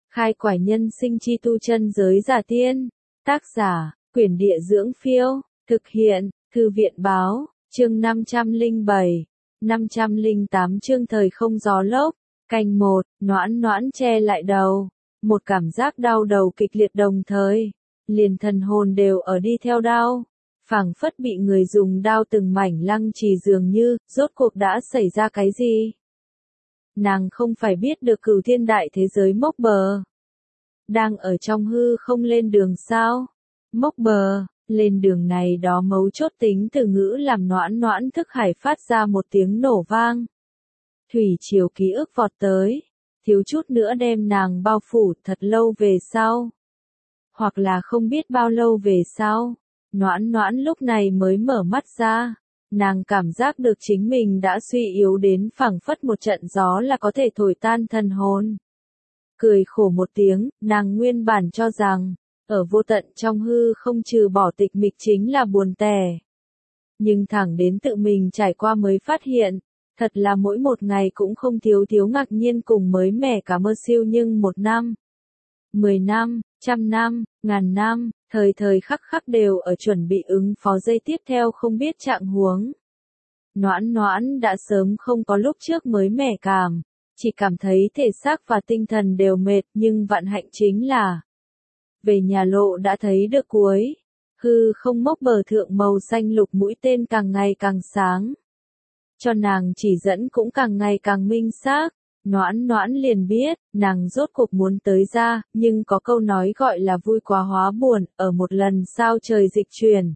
Khai quải nhân sinh chi tu chân giới giả tiên. Tác giả, Quyển Địa Dưỡng Phiêu. Thực hiện, Thư viện Báo. Chương 507. 508 chương thời không gió lốc. Canh 1, Noãn Noãn che lại đầu. Một cảm giác đau đầu kịch liệt đồng thời. Liền thần hồn đều ở đi theo đau. Phảng phất bị người dùng đao từng mảnh lăng trì dường như, rốt cuộc đã xảy ra cái gì? Nàng không phải biết được cửu thiên đại thế giới mốc bờ. Đang ở trong hư không lên đường sao? Mốc bờ, lên đường này đó mấu chốt tính từ ngữ làm Noãn Noãn thức hải phát ra một tiếng nổ vang. Thủy triều ký ức vọt tới, thiếu chút nữa đem nàng bao phủ thật lâu về sau. Hoặc là không biết bao lâu về sau, Noãn Noãn lúc này mới mở mắt ra. Nàng cảm giác được chính mình đã suy yếu đến phảng phất một trận gió là có thể thổi tan thần hồn. Cười khổ một tiếng, nàng nguyên bản cho rằng, ở vô tận trong hư không trừ bỏ tịch mịch chính là buồn tẻ. Nhưng thẳng đến tự mình trải qua mới phát hiện, thật là mỗi một ngày cũng không thiếu ngạc nhiên cùng mới mẻ cả mơ siêu nhưng 1 năm, 10 năm, 100 năm, 1000 năm, thời thời khắc khắc đều ở chuẩn bị ứng phó giây tiếp theo không biết trạng huống. Noãn Noãn đã sớm không có lúc trước mới mẻ cảm, chỉ cảm thấy thể xác và tinh thần đều mệt, nhưng vạn hạnh chính là về nhà lộ đã thấy được cuối, hư không mốc bờ thượng màu xanh lục mũi tên càng ngày càng sáng. Cho nàng chỉ dẫn cũng càng ngày càng minh xác. Noãn Noãn liền biết, nàng rốt cuộc muốn tới ra, nhưng có câu nói gọi là vui quá hóa buồn, ở một lần sao trời dịch chuyển.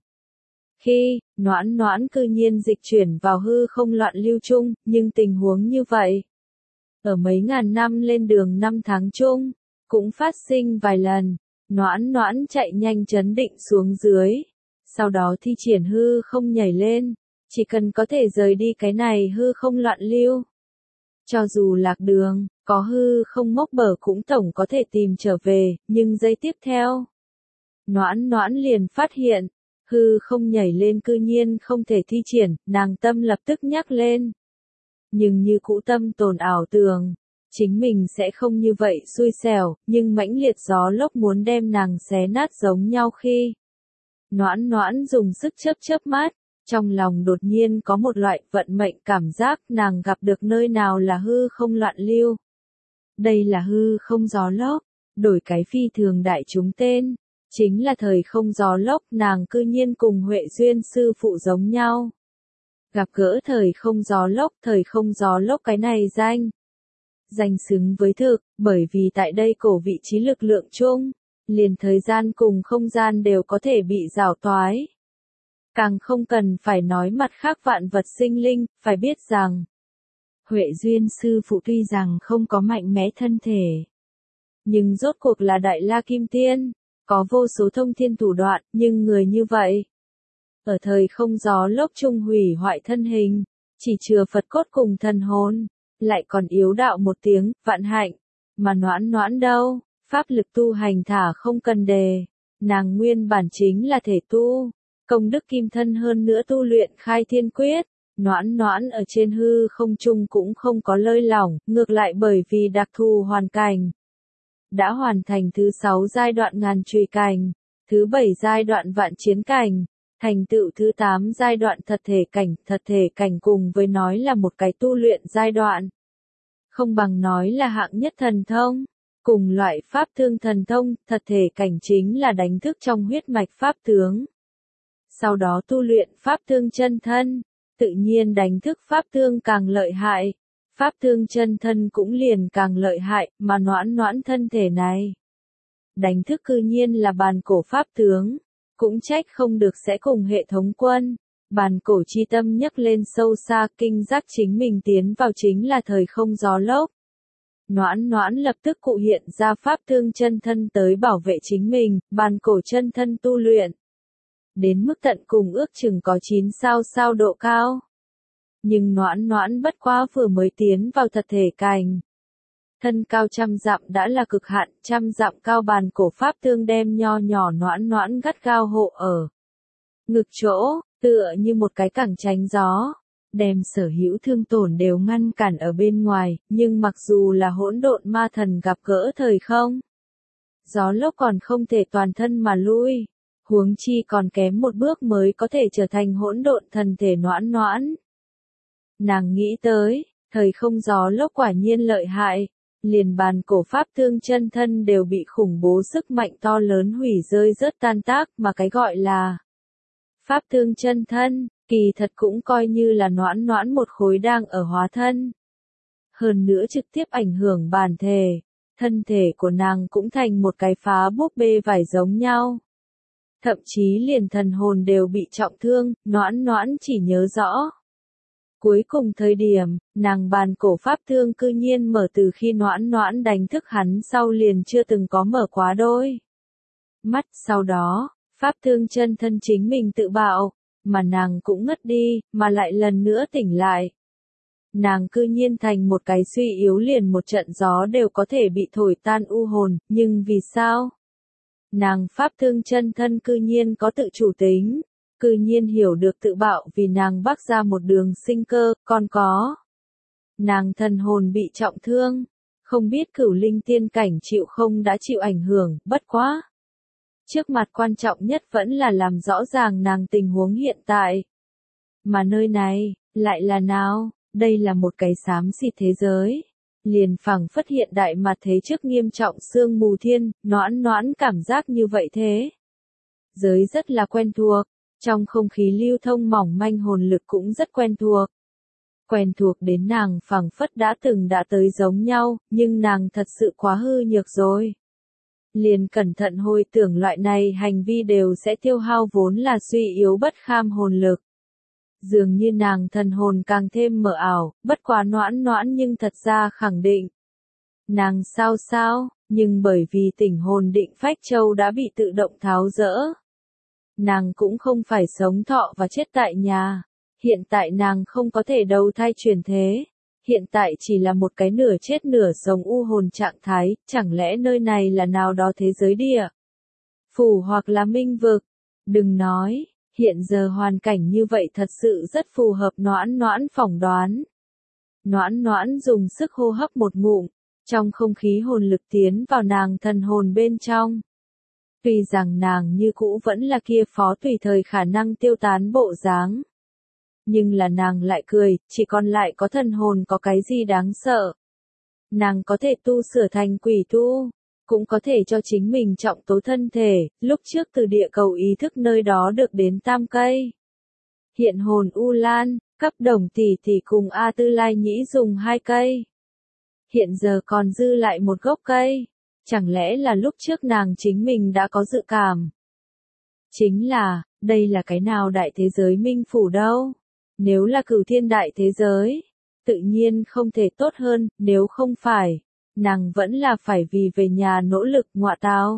Khi, Noãn Noãn cư nhiên dịch chuyển vào hư không loạn lưu chung, nhưng tình huống như vậy, ở mấy ngàn năm lên đường 5 tháng chung, cũng phát sinh vài lần. Noãn Noãn chạy nhanh trấn định xuống dưới, sau đó thi triển hư không nhảy lên, chỉ cần có thể rời đi cái này hư không loạn lưu. Cho dù lạc đường, có hư không mốc bờ cũng tổng có thể tìm trở về, nhưng giây tiếp theo, Noãn Noãn liền phát hiện, hư không nhảy lên cư nhiên không thể thi triển, nàng tâm lập tức nhắc lên. Nhưng như cũ tâm tồn ảo tưởng, chính mình sẽ không như vậy xui xẻo, nhưng mãnh liệt gió lốc muốn đem nàng xé nát giống nhau khi. Noãn Noãn dùng sức chớp mắt. Trong lòng đột nhiên có một loại vận mệnh cảm giác nàng gặp được nơi nào là hư không loạn lưu. Đây là hư không gió lốc, đổi cái phi thường đại chúng tên, chính là thời không gió lốc, nàng cư nhiên cùng Huệ Duyên sư phụ giống nhau. Gặp gỡ thời không gió lốc cái này danh xứng với thực, bởi vì tại đây cổ vị trí lực lượng chung, liền thời gian cùng không gian đều có thể bị rào toái. Càng không cần phải nói mặt khác vạn vật sinh linh, phải biết rằng, Huệ Duyên sư phụ tuy rằng không có mạnh mẽ thân thể, nhưng rốt cuộc là Đại La Kim Tiên, có vô số thông thiên thủ đoạn, nhưng người như vậy, ở thời không gió lốc chung hủy hoại thân hình, chỉ chừa Phật cốt cùng thần hồn, lại còn yếu đạo một tiếng, vạn hạnh, mà Noãn Noãn đâu, pháp lực tu hành thả không cần đề, nàng nguyên bản chính là thể tu. Công đức kim thân hơn nữa tu luyện khai thiên quyết, Noãn Noãn ở trên hư không trung cũng không có lơi lỏng, ngược lại bởi vì đặc thù hoàn cảnh. Đã hoàn thành thứ 6 giai đoạn ngàn chùy cảnh, thứ 7 giai đoạn vạn chiến cảnh, thành tựu thứ 8 giai đoạn thật thể cảnh cùng với nói là một cái tu luyện giai đoạn. Không bằng nói là hạng nhất thần thông, cùng loại pháp thương thần thông, thật thể cảnh chính là đánh thức trong huyết mạch pháp tướng. Sau đó tu luyện pháp thương chân thân, tự nhiên đánh thức pháp thương càng lợi hại, pháp thương chân thân cũng liền càng lợi hại, mà Noãn Noãn thân thể này. Đánh thức cư nhiên là bàn cổ pháp tướng, cũng trách không được sẽ cùng hệ thống quân, bàn cổ chi tâm nhấc lên sâu xa kinh giác chính mình tiến vào chính là thời không gió lốc. Noãn Noãn lập tức cụ hiện ra pháp thương chân thân tới bảo vệ chính mình, bàn cổ chân thân tu luyện. Đến mức tận cùng ước chừng có 9 sao độ cao. Nhưng Noãn Noãn bất quá vừa mới tiến vào thật thể cảnh. Thân cao 100 dặm đã là cực hạn, 100 dặm cao bàn cổ pháp thương đem nho nhỏ Noãn Noãn gắt gao hộ ở ngực chỗ, tựa như một cái cẳng tránh gió. đem sở hữu thương tổn đều ngăn cản ở bên ngoài, nhưng mặc dù là hỗn độn ma thần gặp gỡ thời không, gió lốc còn không thể toàn thân mà lui, huống chi còn kém một bước mới có thể trở thành hỗn độn thần thể Noãn Noãn. Nàng nghĩ tới, thời không gió lốc quả nhiên lợi hại, liền bàn cổ pháp thương chân thân đều bị khủng bố sức mạnh to lớn hủy rơi rớt tan tác, mà cái gọi là pháp thương chân thân, kỳ thật cũng coi như là Noãn Noãn một khối đang ở hóa thân. Hơn nữa trực tiếp ảnh hưởng bản thể, thân thể của nàng cũng thành một cái phá búp bê vải giống nhau. Thậm chí liền thần hồn đều bị trọng thương, Noãn Noãn chỉ nhớ rõ. Cuối cùng thời điểm, nàng bàn cổ pháp thương cư nhiên mở từ khi Noãn Noãn đánh thức hắn sau liền chưa từng có mở quá đôi mắt, sau đó, pháp thương chân thân chính mình tự bạo, mà nàng cũng ngất đi, mà lại lần nữa tỉnh lại. Nàng cư nhiên thành một cái suy yếu liền một trận gió đều có thể bị thổi tan u hồn, nhưng vì sao? Nàng pháp thương chân thân cư nhiên có tự chủ tính, cư nhiên hiểu được tự bạo vì nàng bắc ra một đường sinh cơ, còn có. Nàng thần hồn bị trọng thương, không biết cửu linh tiên cảnh chịu không đã chịu ảnh hưởng, bất quá. Trước mặt quan trọng nhất vẫn là làm rõ ràng nàng tình huống hiện tại. Mà nơi này, lại là nào, đây là một cái xám xịt thế giới. Liền phẳng phất hiện đại mà thế trước nghiêm trọng sương mù thiên, Noãn Noãn cảm giác như vậy thế. Giới rất là quen thuộc, trong không khí lưu thông mỏng manh hồn lực cũng rất quen thuộc. Quen thuộc đến nàng phẳng phất đã từng đã tới giống nhau, nhưng nàng thật sự quá hư nhược rồi. Liền cẩn thận hồi tưởng loại này hành vi đều sẽ tiêu hao vốn là suy yếu bất kham hồn lực. Dường như nàng thần hồn càng thêm mờ ảo, bất quá Noãn Noãn nhưng thật ra khẳng định. Nàng sao, nhưng bởi vì tỉnh hồn định phách châu đã bị tự động tháo dỡ. Nàng cũng không phải sống thọ và chết tại nhà. Hiện tại nàng không có thể đầu thai chuyển thế. Hiện tại chỉ là một cái nửa chết nửa sống u hồn trạng thái, chẳng lẽ nơi này là nào đó thế giới địa phủ hoặc là minh vực. Đừng nói, hiện giờ hoàn cảnh như vậy thật sự rất phù hợp Noãn Noãn phỏng đoán. Noãn Noãn dùng sức hô hấp một ngụm, trong không khí hồn lực tiến vào nàng thần hồn bên trong. Tuy rằng nàng như cũ vẫn là kia phó tùy thời khả năng tiêu tán bộ dáng. Nhưng là nàng lại cười, chỉ còn lại có thần hồn có cái gì đáng sợ. Nàng có thể tu sửa thành quỷ tu, cũng có thể cho chính mình trọng tố thân thể, lúc trước từ địa cầu ý thức nơi đó được đến tam cây. Hiện hồn U Lan, cấp Đồng tỷ tỷ cùng A Tư Lai Nhĩ dùng 2 cây. Hiện giờ còn dư lại một gốc cây. Chẳng lẽ là lúc trước nàng chính mình đã có dự cảm? Chính là, đây là cái nào đại thế giới minh phủ đâu? Nếu là cửu thiên đại thế giới, tự nhiên không thể tốt hơn, nếu không phải, nàng vẫn là phải vì về nhà nỗ lực ngọa tao.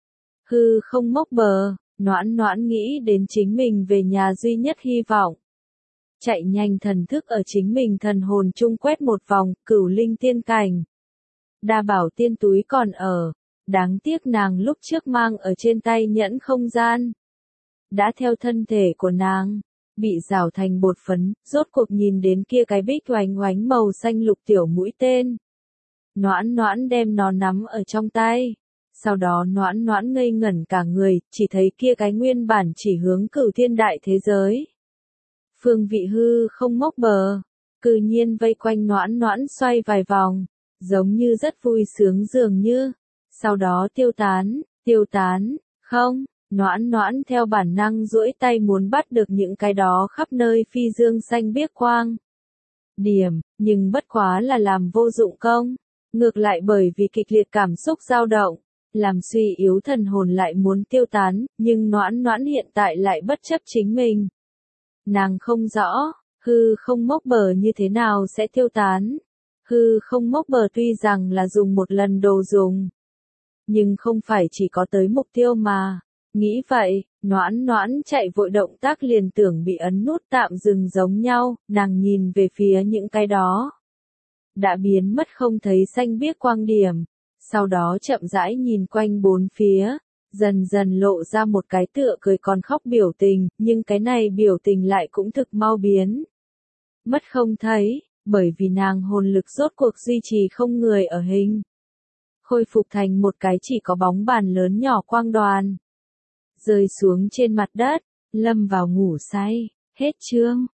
Hư không mốc bờ, Noãn Noãn nghĩ đến chính mình về nhà duy nhất hy vọng. Chạy nhanh thần thức ở chính mình thần hồn chung quét một vòng, cửu linh tiên cảnh. Đa bảo tiên túi còn ở, đáng tiếc nàng lúc trước mang ở trên tay nhẫn không gian. Đã theo thân thể của nàng, bị rào thành bột phấn, rốt cuộc nhìn đến kia cái bích oánh oánh màu xanh lục tiểu mũi tên. Noãn Noãn đem nó nắm ở trong tay. Sau đó Noãn Noãn ngây ngẩn cả người, chỉ thấy kia cái nguyên bản chỉ hướng cửu thiên đại thế giới. Phương vị hư không mốc bờ, cư nhiên vây quanh Noãn Noãn xoay vài vòng, giống như rất vui sướng dường như. Sau đó tiêu tán, không, Noãn Noãn theo bản năng duỗi tay muốn bắt được những cái đó khắp nơi phi dương xanh biếc quang. Điểm, nhưng bất quá là làm vô dụng công. Ngược lại bởi vì kịch liệt cảm xúc dao động, làm suy yếu thần hồn lại muốn tiêu tán, nhưng Noãn Noãn hiện tại lại bất chấp chính mình. Nàng không rõ, hư không mốc bờ như thế nào sẽ tiêu tán. Hư không mốc bờ tuy rằng là dùng một lần đồ dùng, nhưng không phải chỉ có tới mục tiêu mà. Nghĩ vậy, Noãn Noãn chạy vội động tác liền tưởng bị ấn nút tạm dừng giống nhau, nàng nhìn về phía những cái đó. Đã biến mất không thấy xanh biếc quang điểm, sau đó chậm rãi nhìn quanh bốn phía, dần dần lộ ra một cái tựa cười còn khóc biểu tình, nhưng cái này biểu tình lại cũng thực mau biến. mất không thấy, bởi vì nàng hồn lực rốt cuộc duy trì không người ở hình. Khôi phục thành một cái chỉ có bóng bàn lớn nhỏ quang đoàn. Rơi xuống trên mặt đất, lâm vào ngủ say. Hết chương.